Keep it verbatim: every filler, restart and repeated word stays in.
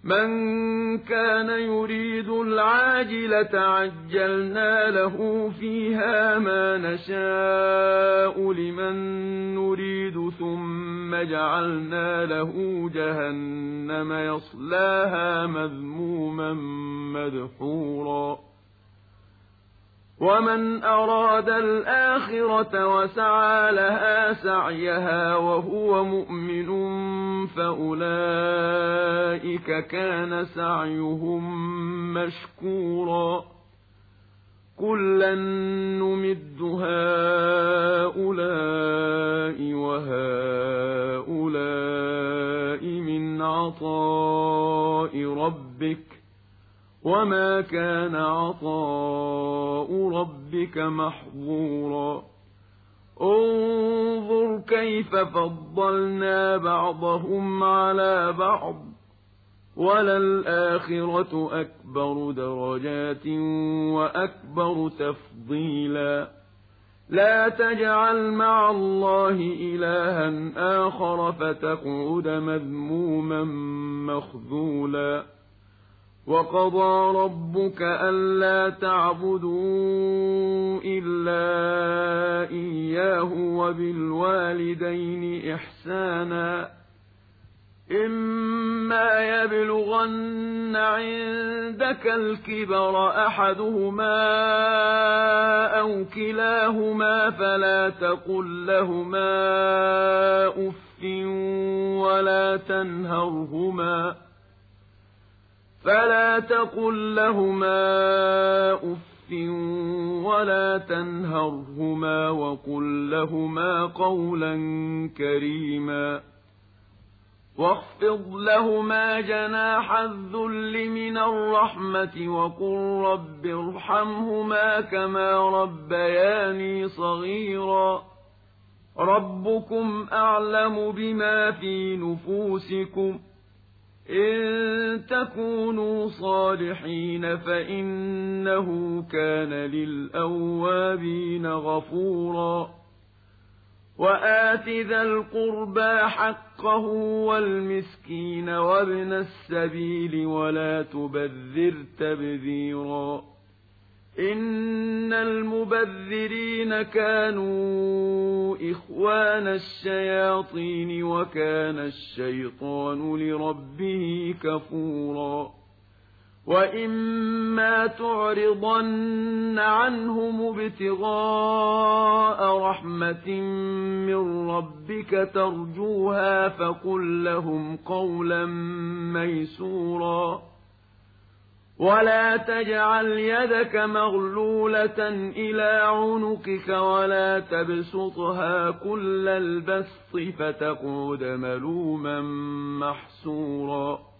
مَن كَانَ يُرِيدُ الْعَاجِلَةَ عَجَّلْنَا لَهُ فِيهَا مَا نَشَاءُ لِمَن نُّرِيدُ ثُمَّ جَعَلْنَا لَهُ جَهَنَّمَ يَصْلَاهَا مَذْمُومًا مَّدْحُورًا وَمَنْ أَرَادَ الْآخِرَةَ وَسَعَىٰ لَهَا سَعْيَهَا وَهُوَ مُؤْمِنٌ فَأُولَٰئِكَ كَانَ سَعْيُهُم مَّشْكُورًا كُلًّا نُّمِدُّ هَٰؤُلَاءِ وَهَٰؤُلَاءِ مِنْ عَطَاءِ رَبِّكَ وَمَا كَانَ عَطَاءُ رَبِّكَ مَحْظُورًا انظُرْ كَيْفَ فَضَّلْنَا بَعْضَهُمْ عَلَىٰ بَعْضٍ وَلَلْآخِرَةُ أَكْبَرُ دَرَجَاتٍ وَأَكْبَرُ تَفْضِيلًا لَا تَجْعَلْ مَعَ اللَّهِ إِلَٰهًا آخَرَ فَتَقْعُدَ مَذْمُومًا مَّخْذُولًا وَقَضَىٰ رَبُّكَ أَلَّا تَعْبُدُوا إِلَّا إِيَّاهُ وَبِالْوَالِدَيْنِ إِحْسَانًا إِمَّا يَبْلُغَنَّ عِندَكَ الْكِبَرَ أَحَدُهُمَا أَوْ كِلَاهُمَا فَلَا تَقُل لَّهُمَا أُفٍّ وَلَا تَنْهَرْهُمَا فلا تقل لهما أف ولا تنهرهما وقل لهما قولا كريما واخفض لهما جناح الذل من الرحمة وقل رب ارحمهما كما ربياني صغيرا ربكم أعلم بما في نفوسكم إن تكونوا صالحين فإنه كان للأوابين غفورا وآت ذا القربى حقه والمسكين وابن السبيل ولا تبذر تبذيرا إن المبذرين كانوا إخوان الشياطين وكان الشيطان لربه كفورا وإما تعرضن عنهم ابتغاء رحمة من ربك ترجوها فقل لهم قولا ميسورا ولا تجعل يدك مغلولة إلى عنقك ولا تبسطها كل البسط فتقعد ملوما محسورا